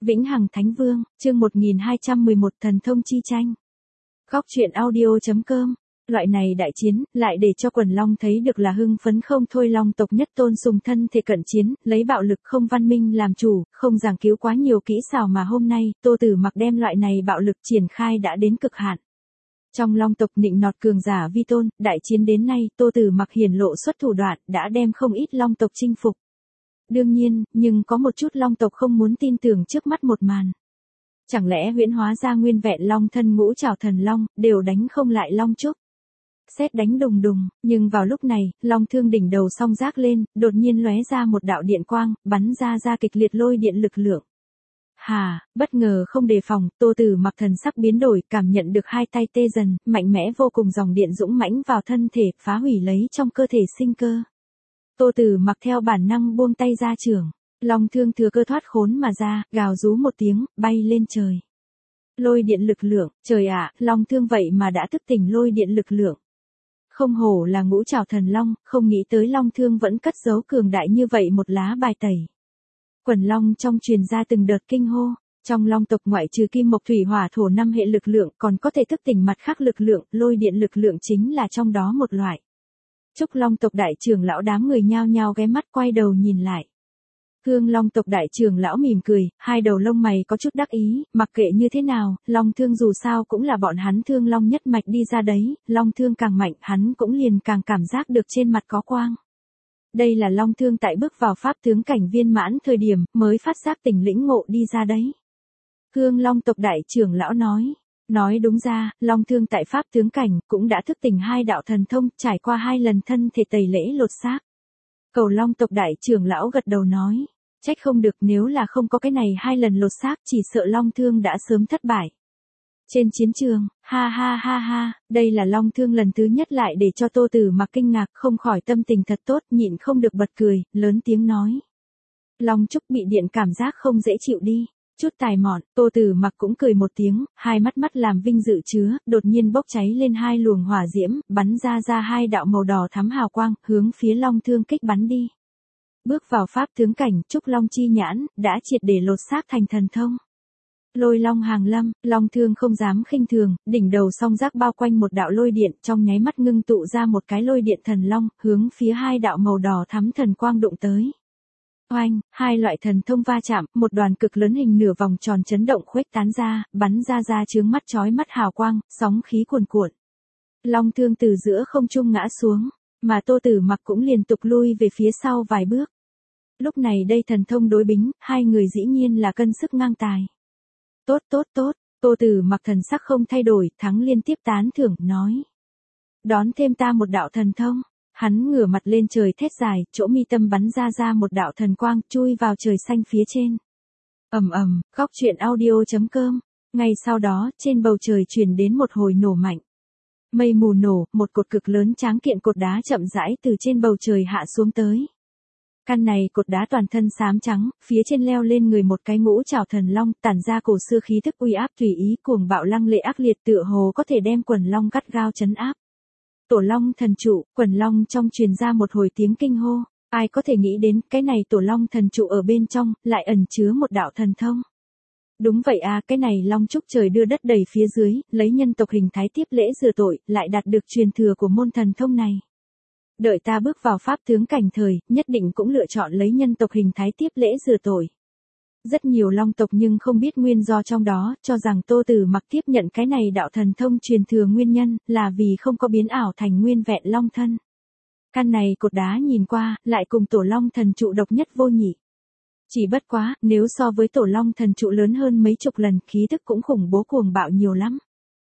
Vĩnh Hằng Thánh Vương, chương 1211 thần thông chi tranh. Góc truyện audio.com. Loại này đại chiến, lại để cho quần long thấy được là hưng phấn không thôi. Long tộc nhất tôn sùng thân thể cận chiến, lấy bạo lực không văn minh làm chủ, không giảng cứu quá nhiều kỹ xảo mà hôm nay, Tô Tử Mặc đem loại này bạo lực triển khai đã đến cực hạn. Trong long tộc nịnh nọt cường giả vi tôn, đại chiến đến nay, Tô Tử Mặc hiển lộ xuất thủ đoạn, đã đem không ít long tộc chinh phục. Đương nhiên, nhưng có một chút long tộc không muốn tin tưởng trước mắt một màn. Chẳng lẽ huyễn hóa ra nguyên vẹn long thân ngũ trảo thần long, đều đánh không lại long trúc? Sét đánh đùng đùng, nhưng vào lúc này, long thương đỉnh đầu song rác lên, đột nhiên lóe ra một đạo điện quang, bắn ra kịch liệt lôi điện lực lượng. Bất ngờ không đề phòng, Tô Tử Mặc thần sắc biến đổi, cảm nhận được hai tay tê dần, mạnh mẽ vô cùng dòng điện dũng mãnh vào thân thể, phá hủy lấy trong cơ thể sinh cơ. Tô Tử Mặc theo bản năng buông tay ra chưởng, long thương thừa cơ thoát khốn mà ra, gào rú một tiếng, bay lên trời. Lôi điện lực lượng, trời ạ, long thương vậy mà đã thức tỉnh lôi điện lực lượng. Không hổ là ngũ trảo thần long, không nghĩ tới long thương vẫn cất giấu cường đại như vậy một lá bài tẩy. Quần long trong truyền ra từng đợt kinh hô, trong long tộc ngoại trừ kim mộc thủy hỏa thổ 5 hệ lực lượng còn có thể thức tỉnh mặt khác lực lượng, lôi điện lực lượng chính là trong đó một loại. Trúc long tộc đại trưởng lão đám người nhao nhao ghé mắt quay đầu nhìn lại. Thương long tộc đại trưởng lão mỉm cười, hai đầu lông mày có chút đắc ý, mặc kệ như thế nào, long thương dù sao cũng là bọn hắn thương long nhất mạch đi ra đấy, long thương càng mạnh hắn cũng liền càng cảm giác được trên mặt có quang. Đây là long thương tại bước vào pháp tướng cảnh viên mãn thời điểm, mới phát giác tỉnh lĩnh ngộ đi ra đấy. Thương long tộc đại trưởng lão nói đúng ra, long thương tại pháp tướng cảnh, cũng đã thức tỉnh hai đạo thần thông, trải qua 2 lần thân thể tẩy lễ lột xác. Cầu long tộc đại trưởng lão gật đầu nói, trách không được, nếu là không có cái này 2 lần lột xác, chỉ sợ long thương đã sớm thất bại. Trên chiến trường, ha, đây là long thương lần thứ nhất lại để cho Tô Tử Mặc kinh ngạc, không khỏi tâm tình thật tốt, nhịn không được bật cười, lớn tiếng nói. Long trúc bị điện cảm giác không dễ chịu đi. Chút tài mọn, Tô Tử Mặc cũng cười một tiếng, hai mắt làm vinh dự chứa, đột nhiên bốc cháy lên 2 luồng hỏa diễm, bắn ra 2 đạo màu đỏ thắm hào quang, hướng phía long thương kích bắn đi. Bước vào pháp tướng cảnh, Trúc Long chi nhãn, đã triệt để lột xác thành thần thông. Lôi long hàng lâm, long thương không dám khinh thường, đỉnh đầu song rác bao quanh một đạo lôi điện, trong nháy mắt ngưng tụ ra một cái lôi điện thần long, hướng phía 2 đạo màu đỏ thắm thần quang đụng tới. Oanh, 2 loại thần thông va chạm, một đoàn cực lớn hình nửa vòng tròn chấn động khuếch tán ra, bắn ra chướng mắt chói mắt hào quang, sóng khí cuồn cuộn. Long thương từ giữa không trung ngã xuống, mà Tô Tử Mặc cũng liên tục lui về phía sau vài bước. Lúc này đây thần thông đối bính, hai người dĩ nhiên là cân sức ngang tài. Tốt, Tô Tử Mặc thần sắc không thay đổi, thắng liên tiếp tán thưởng, nói. Đón thêm ta một đạo thần thông. Hắn ngửa mặt lên trời thét dài, chỗ mi tâm bắn ra một đạo thần quang, chui vào trời xanh phía trên. Ầm, góc truyện audio.com. Ngay sau đó, trên bầu trời truyền đến một hồi nổ mạnh. Mây mù nổ, một cột cực lớn tráng kiện cột đá chậm rãi từ trên bầu trời hạ xuống tới. Căn này cột đá toàn thân xám trắng, phía trên leo lên người một cái ngũ trảo thần long, tản ra cổ xưa khí thức uy áp tùy ý, cuồng bạo lăng lệ ác liệt, tựa hồ có thể đem quần long gắt gao trấn áp. Tổ long thần trụ, quần long trong truyền ra một hồi tiếng kinh hô, ai có thể nghĩ đến, cái này tổ long thần trụ ở bên trong, lại ẩn chứa một đạo thần thông. Đúng vậy à, cái này long trúc trời đưa đất đầy phía dưới, lấy nhân tộc hình thái tiếp lễ rửa tội, lại đạt được truyền thừa của môn thần thông này. Đợi ta bước vào pháp tướng cảnh thời, nhất định cũng lựa chọn lấy nhân tộc hình thái tiếp lễ rửa tội. Rất nhiều long tộc nhưng không biết nguyên do trong đó, cho rằng Tô Tử Mặc tiếp nhận cái này đạo thần thông truyền thừa nguyên nhân, là vì không có biến ảo thành nguyên vẹn long thân. Căn này cột đá nhìn qua, lại cùng tổ long thần trụ độc nhất vô nhị. Chỉ bất quá, nếu so với tổ long thần trụ lớn hơn mấy chục lần, khí thức cũng khủng bố cuồng bạo nhiều lắm.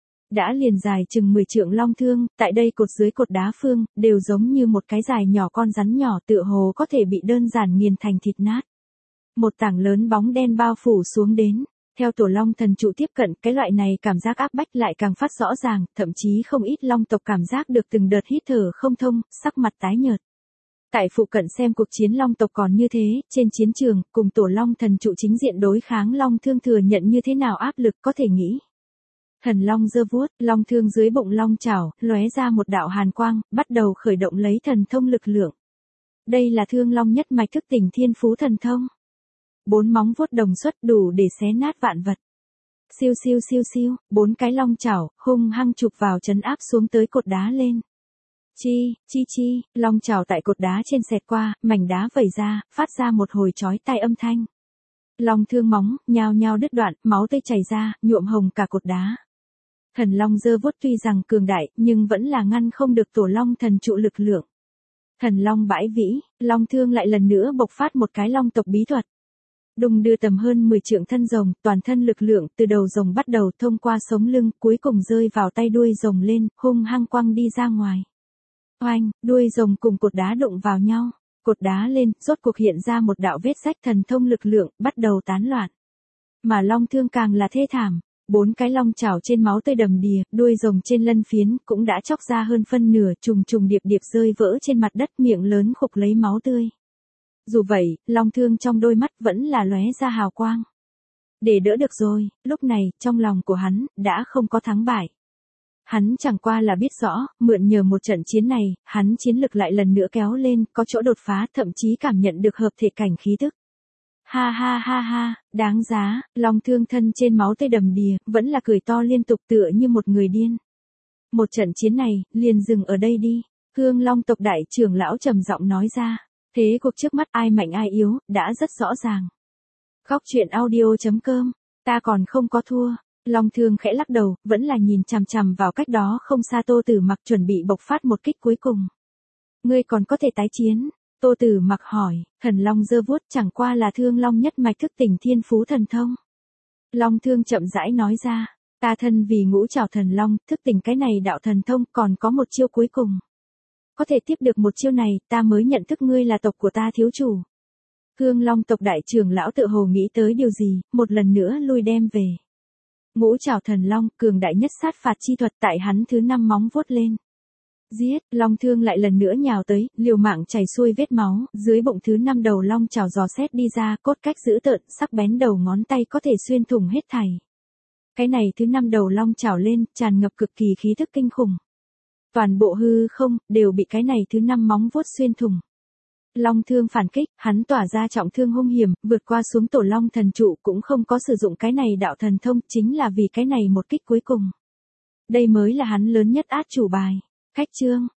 Đã liền dài chừng 10 trượng long thương, tại đây cột dưới cột đá phương, đều giống như một cái dài nhỏ con rắn nhỏ, tựa hồ có thể bị đơn giản nghiền thành thịt nát. Một tảng lớn bóng đen bao phủ xuống đến, theo tổ long thần trụ tiếp cận, cái loại này cảm giác áp bách lại càng phát rõ ràng, thậm chí không ít long tộc cảm giác được từng đợt hít thở không thông, sắc mặt tái nhợt. Tại phụ cận xem cuộc chiến long tộc còn như thế, trên chiến trường, cùng tổ long thần trụ chính diện đối kháng long thương thừa nhận như thế nào áp lực có thể nghĩ. Thần long giơ vuốt, long thương dưới bụng long chảo, lóe ra một đạo hàn quang, bắt đầu khởi động lấy thần thông lực lượng. Đây là thương long nhất mạch thức tỉnh thiên phú thần thông. 4 móng vuốt đồng xuất đủ để xé nát vạn vật. Siêu siêu siêu siêu, 4 cái long chảo, hung hăng chụp vào trấn áp xuống tới cột đá lên. Chi, chi chi, long chảo tại cột đá trên xẹt qua, mảnh đá vẩy ra, phát ra một hồi chói tai âm thanh. Long thương móng, nhao nhao đứt đoạn, máu tươi chảy ra, nhuộm hồng cả cột đá. Thần long giơ vuốt tuy rằng cường đại, nhưng vẫn là ngăn không được tổ long thần trụ lực lượng. Thần long bãi vĩ, long thương lại lần nữa bộc phát một cái long tộc bí thuật. Đùng đưa tầm hơn 10 trượng thân rồng, toàn thân lực lượng từ đầu rồng bắt đầu thông qua sống lưng, cuối cùng rơi vào tay đuôi rồng lên, hung hăng quăng đi ra ngoài. Oanh, đuôi rồng cùng cột đá đụng vào nhau, cột đá lên, rốt cuộc hiện ra một đạo vết rách thần thông lực lượng, bắt đầu tán loạn. Mà long thương càng là thê thảm, 4 cái long chảo trên máu tươi đầm đìa, đuôi rồng trên lân phiến cũng đã chóc ra hơn phân nửa, trùng trùng điệp điệp rơi vỡ trên mặt đất, miệng lớn khục lấy máu tươi. Dù vậy, long thương trong đôi mắt vẫn là lóe ra hào quang. Để đỡ được rồi, lúc này, trong lòng của hắn, đã không có thắng bại. Hắn chẳng qua là biết rõ, mượn nhờ một trận chiến này, hắn chiến lực lại lần nữa kéo lên, có chỗ đột phá, thậm chí cảm nhận được hợp thể cảnh khí tức. Ha ha ha ha, đáng giá, long thương thân trên máu tươi đầm đìa, vẫn là cười to liên tục tựa như một người điên. Một trận chiến này, liền dừng ở đây đi, Hương Long tộc đại trưởng lão trầm giọng nói ra. Thế cuộc trước mắt ai mạnh ai yếu, đã rất rõ ràng. Khóc chuyện audio.com, ta còn không có thua. Long thương khẽ lắc đầu, vẫn là nhìn chằm chằm vào cách đó không xa Tô Tử Mặc chuẩn bị bộc phát một kích cuối cùng. Ngươi còn có thể tái chiến? Tô Tử Mặc hỏi, thần long giơ vuốt chẳng qua là thương long nhất mạch thức tỉnh thiên phú thần thông. Long thương chậm rãi nói ra, ta thân vì ngũ trảo thần long, thức tỉnh cái này đạo thần thông còn có một chiêu cuối cùng. Có thể tiếp được một chiêu này, ta mới nhận thức ngươi là tộc của ta thiếu chủ. Hương Long tộc đại trưởng lão tự hồ nghĩ tới điều gì, một lần nữa lui đem về. Ngũ trảo thần long, cường đại nhất sát phạt chi thuật tại hắn thứ 5 móng vuốt lên. Giết, long thương lại lần nữa nhào tới, liều mạng chảy xuôi vết máu, dưới bụng thứ 5 đầu long chảo dò xét đi ra, cốt cách dữ tợn, sắc bén đầu ngón tay có thể xuyên thủng hết thảy. Cái này thứ 5 đầu long chảo lên, tràn ngập cực kỳ khí thức kinh khủng. Toàn bộ hư không, đều bị cái này thứ 5 móng vuốt xuyên thủng. Long thương phản kích, hắn tỏa ra trọng thương hung hiểm, vượt qua xuống tổ long thần trụ cũng không có sử dụng cái này đạo thần thông, chính là vì cái này một kích cuối cùng. Đây mới là hắn lớn nhất át chủ bài. Khách chương,